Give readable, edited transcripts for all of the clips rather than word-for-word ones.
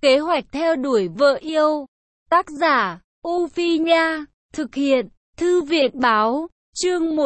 Kế hoạch theo đuổi vợ yêu. Tác giả, U Phi Nha. Thực hiện, Thư viện Báo. Chương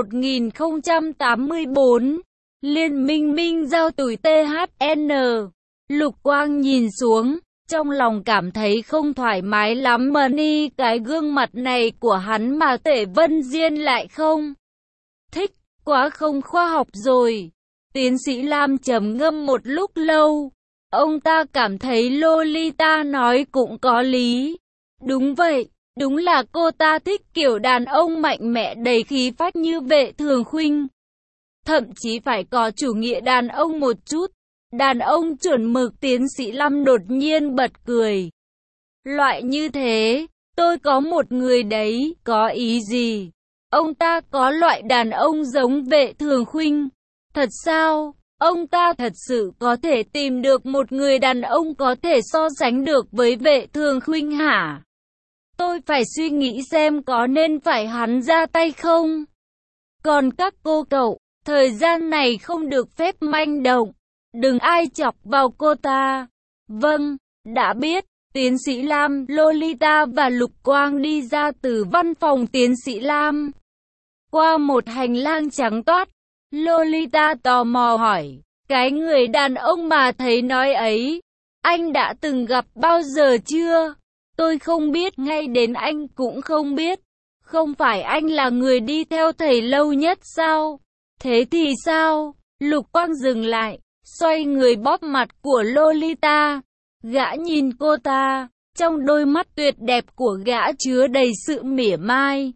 1084. Liên minh minh giao tuổi THN. Lục Quang nhìn xuống, trong lòng cảm thấy không thoải mái lắm mà ni cái gương mặt này của hắn mà Tể Vân Diên lại không thích, quá không khoa học rồi. Tiến sĩ Lam trầm ngâm một lúc lâu, ông ta cảm thấy Lolita nói cũng có lý. Đúng vậy, đúng là cô ta thích kiểu đàn ông mạnh mẽ đầy khí phách như Vệ Thường Khuynh. Thậm chí phải có chủ nghĩa đàn ông một chút. Đàn ông chuẩn mực. Tiến sĩ Lâm đột nhiên bật cười. Loại như thế, tôi có một người đấy, có ý gì? Ông ta có loại đàn ông giống Vệ Thường Khuynh. Thật sao? Ông ta thật sự có thể tìm được một người đàn ông có thể so sánh được với Vệ Thường Khuynh hả? Tôi phải suy nghĩ xem có nên phải hắn ra tay không? Còn các cô cậu, thời gian này không được phép manh động. Đừng ai chọc vào cô ta. Vâng, đã biết. Tiến sĩ Lam, Lolita và Lục Quang đi ra từ văn phòng tiến sĩ Lam. Qua một hành lang trắng toát, Lolita tò mò hỏi, cái người đàn ông mà thấy nói ấy, anh đã từng gặp bao giờ chưa? Tôi không biết, ngay đến anh cũng không biết. Không phải anh là người đi theo thầy lâu nhất sao? Thế thì sao? Lục Quang dừng lại, xoay người bóp mặt của Lolita. Gã nhìn cô ta, trong đôi mắt tuyệt đẹp của gã chứa đầy sự mỉa mai.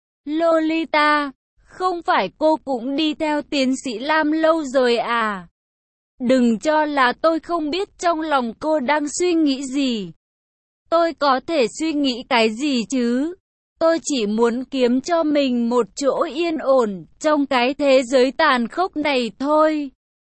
Lolita, không phải cô cũng đi theo tiến sĩ Lam lâu rồi à? Đừng cho là tôi không biết trong lòng cô đang suy nghĩ gì. Tôi có thể suy nghĩ cái gì chứ? Tôi chỉ muốn kiếm cho mình một chỗ yên ổn trong cái thế giới tàn khốc này thôi.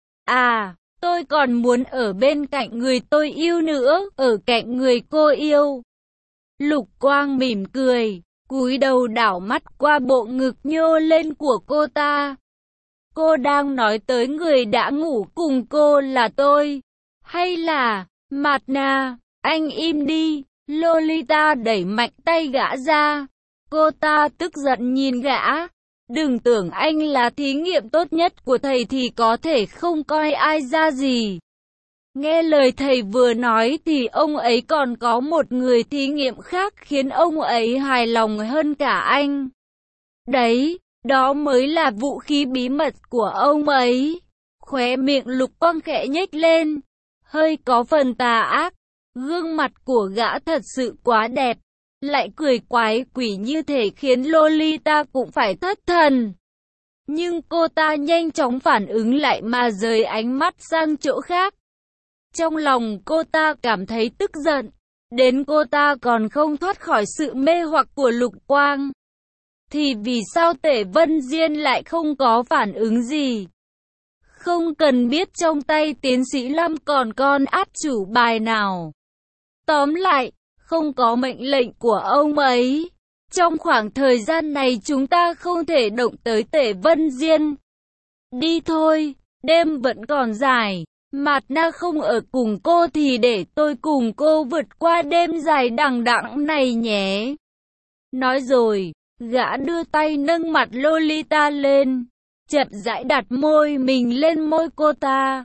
À, tôi còn muốn ở bên cạnh người tôi yêu nữa, ở cạnh người cô yêu. Lục Quang mỉm cười, cúi đầu đảo mắt qua bộ ngực nhô lên của cô ta. Cô đang nói tới người đã ngủ cùng cô là tôi, hay là Mạt Na? Anh im đi. Lolita đẩy mạnh tay gã ra. Cô ta tức giận nhìn gã. Đừng tưởng anh là thí nghiệm tốt nhất của thầy thì có thể không coi ai ra gì. Nghe lời thầy vừa nói thì ông ấy còn có một người thí nghiệm khác khiến ông ấy hài lòng hơn cả anh. Đấy, đó mới là vũ khí bí mật của ông ấy. Khóe miệng Lục Quang khẽ nhếch lên, hơi có phần tà ác. Gương mặt của gã thật sự quá đẹp, lại cười quái quỷ như thể khiến Lolita cũng phải thất thần. Nhưng cô ta nhanh chóng phản ứng lại mà rời ánh mắt sang chỗ khác. Trong lòng cô ta cảm thấy tức giận, đến cô ta còn không thoát khỏi sự mê hoặc của Lục Quang. Thì vì sao Tể Vân Diên lại không có phản ứng gì? Không cần biết trong tay tiến sĩ Lâm còn con át chủ bài nào. Tóm lại, không có mệnh lệnh của ông ấy. Trong khoảng thời gian này chúng ta không thể động tới Tể Vân Diên. Đi thôi, đêm vẫn còn dài. Mạt Na không ở cùng cô thì để tôi cùng cô vượt qua đêm dài đằng đẵng này nhé. Nói rồi, gã đưa tay nâng mặt Lolita lên, chậm rãi đặt môi mình lên môi cô ta.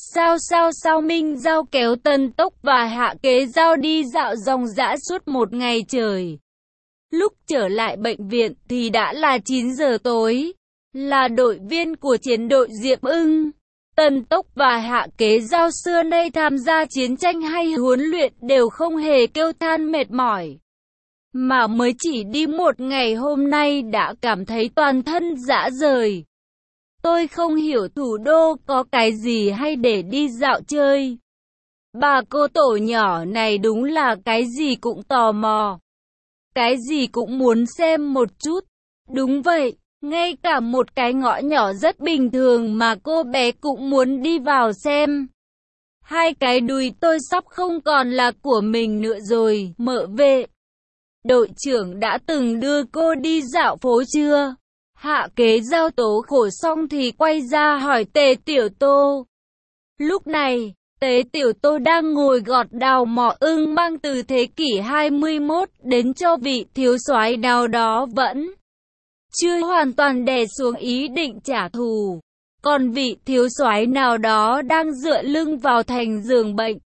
Sao Minh Giao kéo Tân Tốc và Hạ Kế Giao đi dạo dòng dã suốt một ngày trời. Lúc trở lại bệnh viện thì đã là 9 giờ tối. Là đội viên của chiến đội Diệp Ưng, Tân Tốc và Hạ Kế Giao xưa nay tham gia chiến tranh hay huấn luyện đều không hề kêu than mệt mỏi. Mà mới chỉ đi một ngày hôm nay đã cảm thấy toàn thân rã rời. Tôi không hiểu thủ đô có cái gì hay để đi dạo chơi. Bà cô tổ nhỏ này đúng là cái gì cũng tò mò. Cái gì cũng muốn xem một chút. Đúng vậy, ngay cả một cái ngõ nhỏ rất bình thường mà cô bé cũng muốn đi vào xem. Hai cái đùi tôi sắp không còn là của mình nữa rồi, Mợ Vệ. Đội trưởng đã từng đưa cô đi dạo phố chưa? Hạ Kế Giao tố khổ xong thì quay ra hỏi Tề Tiểu Tô. Lúc này, Tế Tiểu Tô đang ngồi gọt đào mỏ ưng mang từ thế kỷ 21 đến cho vị thiếu soái nào đó vẫn chưa hoàn toàn đè xuống ý định trả thù. Còn vị thiếu soái nào đó đang dựa lưng vào thành giường bệnh,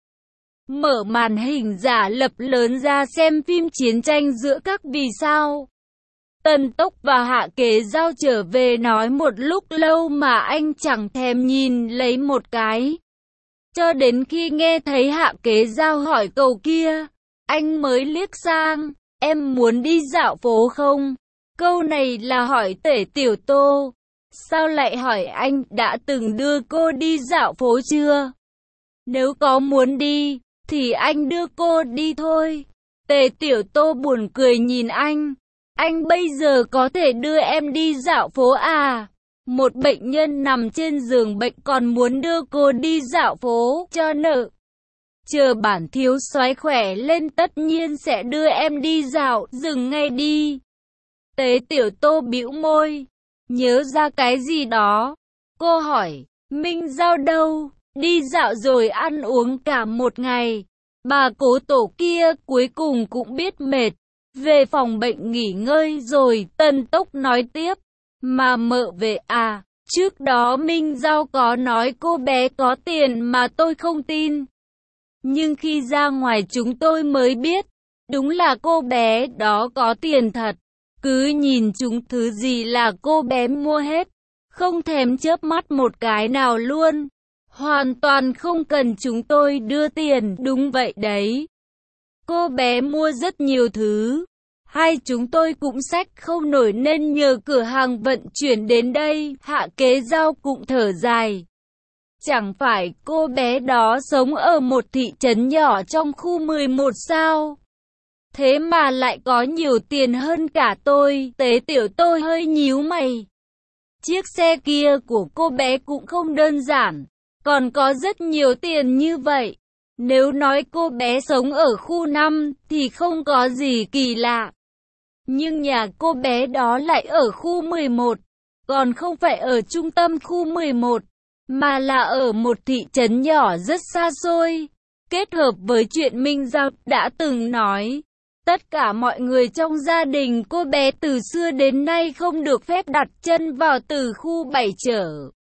mở màn hình giả lập lớn ra xem phim chiến tranh giữa các vì sao. Tần Tốc và Hạ Kế Giao trở về nói một lúc lâu mà anh chẳng thèm nhìn lấy một cái. Cho đến khi nghe thấy Hạ Kế Giao hỏi câu kia, anh mới liếc sang, em muốn đi dạo phố không? Câu này là hỏi Tể Tiểu Tô. Sao lại hỏi anh, đã từng đưa cô đi dạo phố chưa? Nếu có muốn đi, thì anh đưa cô đi thôi. Tề Tiểu Tô buồn cười nhìn anh bây giờ có thể đưa em đi dạo phố à? Một bệnh nhân nằm trên giường bệnh còn muốn đưa cô đi dạo phố cho nợ. Chờ bản thiếu soái khỏe lên tất nhiên sẽ đưa em đi dạo, dừng ngay đi. Tế Tiểu Tô bĩu môi, nhớ ra cái gì đó. Cô hỏi, Minh Giao đâu? Đi dạo rồi ăn uống cả một ngày. Bà Cố Tổ kia cuối cùng cũng biết mệt, về phòng bệnh nghỉ ngơi rồi. Tần Tốc nói tiếp, mà mợ về à? Trước đó Minh Giao có nói cô bé có tiền mà tôi không tin. Nhưng khi ra ngoài chúng tôi mới biết, đúng là cô bé đó có tiền thật. Cứ nhìn chúng thứ gì là cô bé mua hết, không thèm chớp mắt một cái nào luôn. Hoàn toàn không cần chúng tôi đưa tiền. Đúng vậy đấy. Cô bé mua rất nhiều thứ. Hai chúng tôi cũng xách không nổi nên nhờ cửa hàng vận chuyển đến đây. Hạ Kế Giao cũng thở dài. Chẳng phải cô bé đó sống ở một thị trấn nhỏ trong khu 11 sao? Thế mà lại có nhiều tiền hơn cả tôi. Tế Tiểu Tô hơi nhíu mày. Chiếc xe kia của cô bé cũng không đơn giản, còn có rất nhiều tiền như vậy. Nếu nói cô bé sống ở khu 5 thì không có gì kỳ lạ. Nhưng nhà cô bé đó lại ở khu 11, còn không phải ở trung tâm khu 11, mà là ở một thị trấn nhỏ rất xa xôi. Kết hợp với chuyện Minh Giao đã từng nói, tất cả mọi người trong gia đình cô bé từ xưa đến nay không được phép đặt chân vào từ khu 7 trở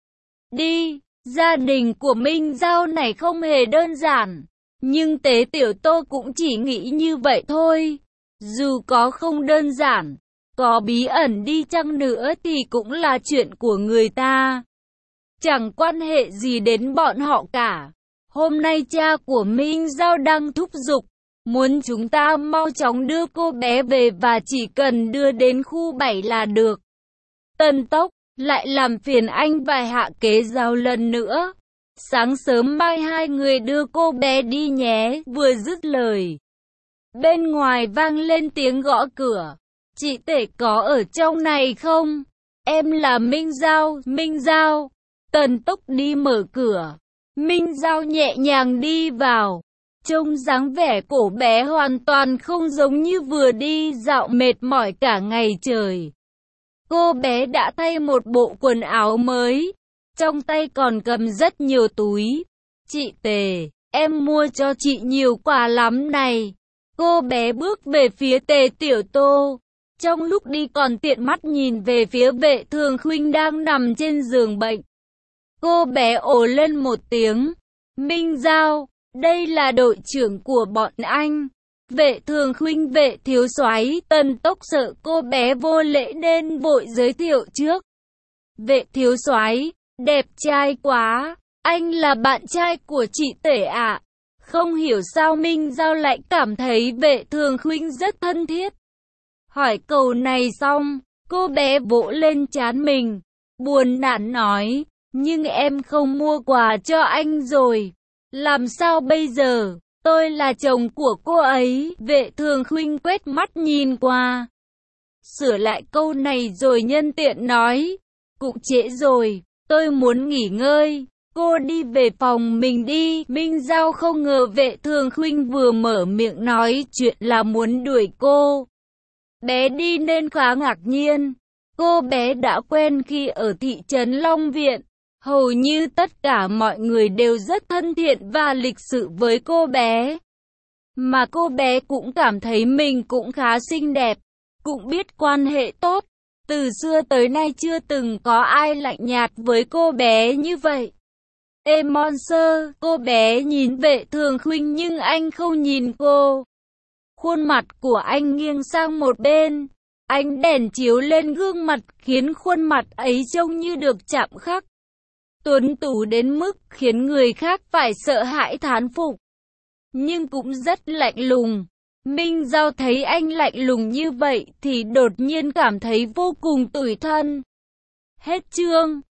đi. Gia đình của Minh Giao này không hề đơn giản, nhưng Tế Tiểu Tô cũng chỉ nghĩ như vậy thôi. Dù có không đơn giản, có bí ẩn đi chăng nữa thì cũng là chuyện của người ta, chẳng quan hệ gì đến bọn họ cả. Hôm nay cha của Minh Giao đang thúc giục, muốn chúng ta mau chóng đưa cô bé về và chỉ cần đưa đến khu 7 là được. Tần Tốc, lại làm phiền anh và Hạ Kế Giao lần nữa. Sáng sớm mai hai người đưa cô bé đi nhé. Vừa dứt lời, bên ngoài vang lên tiếng gõ cửa. Chị Tể có ở trong này không? Em là Minh Giao. Minh Giao. Tần Tốc đi mở cửa. Minh Giao nhẹ nhàng đi vào. Trông dáng vẻ cổ bé hoàn toàn không giống như vừa đi dạo mệt mỏi cả ngày trời. Cô bé đã thay một bộ quần áo mới, trong tay còn cầm rất nhiều túi. Chị Tề, em mua cho chị nhiều quà lắm này. Cô bé bước về phía Tề Tiểu Tô, trong lúc đi còn tiện mắt nhìn về phía Vệ Thường Khuynh đang nằm trên giường bệnh. Cô bé ồ lên một tiếng. Minh Giao, đây là đội trưởng của bọn anh. Vệ Thường Khuynh, Vệ thiếu soái. Tần Tốc sợ cô bé vô lễ nên vội giới thiệu trước. Vệ thiếu soái, đẹp trai quá. Anh là bạn trai của chị Tể ạ. Không hiểu sao Minh Giao lại cảm thấy Vệ Thường Khuynh rất thân thiết. Hỏi câu này xong, cô bé vỗ lên trán mình, buồn nản nói, nhưng em không mua quà cho anh rồi. Làm sao bây giờ? Tôi là chồng của cô ấy. Vệ Thường Khuynh quét mắt nhìn qua, sửa lại câu này rồi nhân tiện nói, cũng trễ rồi, tôi muốn nghỉ ngơi. Cô đi về phòng mình đi. Minh Giao không ngờ Vệ Thường Khuynh vừa mở miệng nói chuyện là muốn đuổi cô bé đi nên khá ngạc nhiên. Cô bé đã quen khi ở thị trấn Long Viện. Hầu như tất cả mọi người đều rất thân thiện và lịch sự với cô bé. Mà cô bé cũng cảm thấy mình cũng khá xinh đẹp, cũng biết quan hệ tốt. Từ xưa tới nay chưa từng có ai lạnh nhạt với cô bé như vậy. Ê Monster, cô bé nhìn Vệ Thường Khuynh nhưng anh không nhìn cô. Khuôn mặt của anh nghiêng sang một bên. Ánh đèn chiếu lên gương mặt khiến khuôn mặt ấy trông như được chạm khắc. Tuấn tú đến mức khiến người khác phải sợ hãi thán phục. Nhưng cũng rất lạnh lùng. Minh Giao thấy anh lạnh lùng như vậy thì đột nhiên cảm thấy vô cùng tủi thân. Hết chương.